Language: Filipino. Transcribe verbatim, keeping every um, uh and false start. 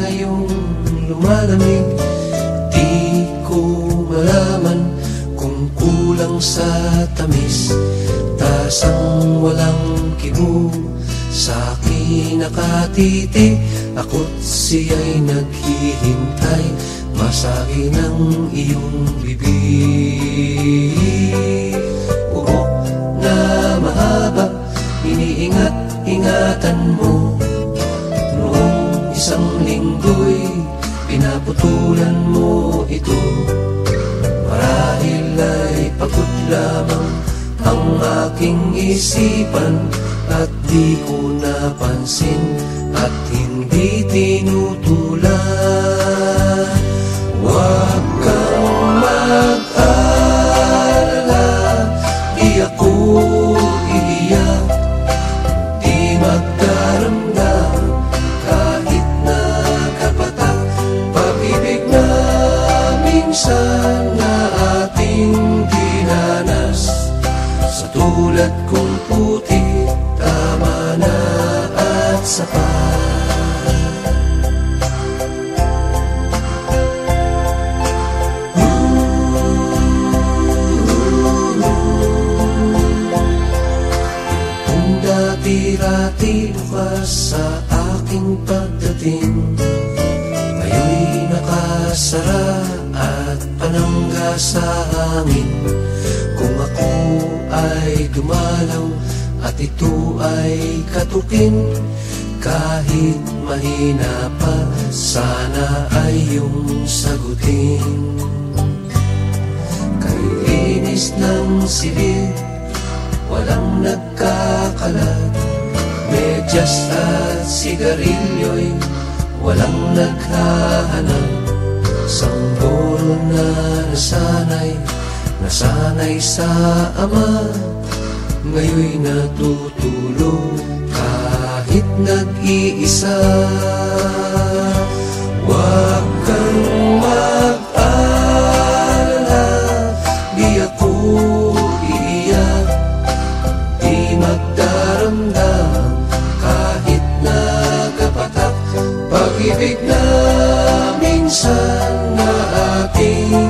ngayong lumalamig. Di ko malaman kung kulang sa tamis, tasang walang kibo sa'kin nakatiti. Ako't siya'y naghihintay, masagi ng iyong bibig. Buhok na mahaba, iniingat-ingatan mo. Noong isang linggo'y pinaputulan mo ito. Marahil ay pagod lamang ang aking isipan, at di ko napansin at hindi tinutulan. Huwag kang mag-alala, di ako iiyak, di magdaramdam kahit nakapatak. Pag-ibig na minsan na ating dinanas, sa tulad kong puti, tama na at sapat. Kung dati-rati bukas sa aking pagdating, ngayon'y nakasara at panangga sa hangin. Kung ako ay dumalaw at ito ay katukin, kahit mahina pa, sana ay iyong sagutin. Kay linis ng silid, walang nagkakalat, medyas at sigarilyo'y walang naghahanap. Sanggol na nasanay, nasanay sa ama, ngayon'y natutulog kahit nag-iisa. Huwag kang mag-alala, di ako iiyak, di magdaramdam kahit nagapatak. Pag-ibig na minsan na ating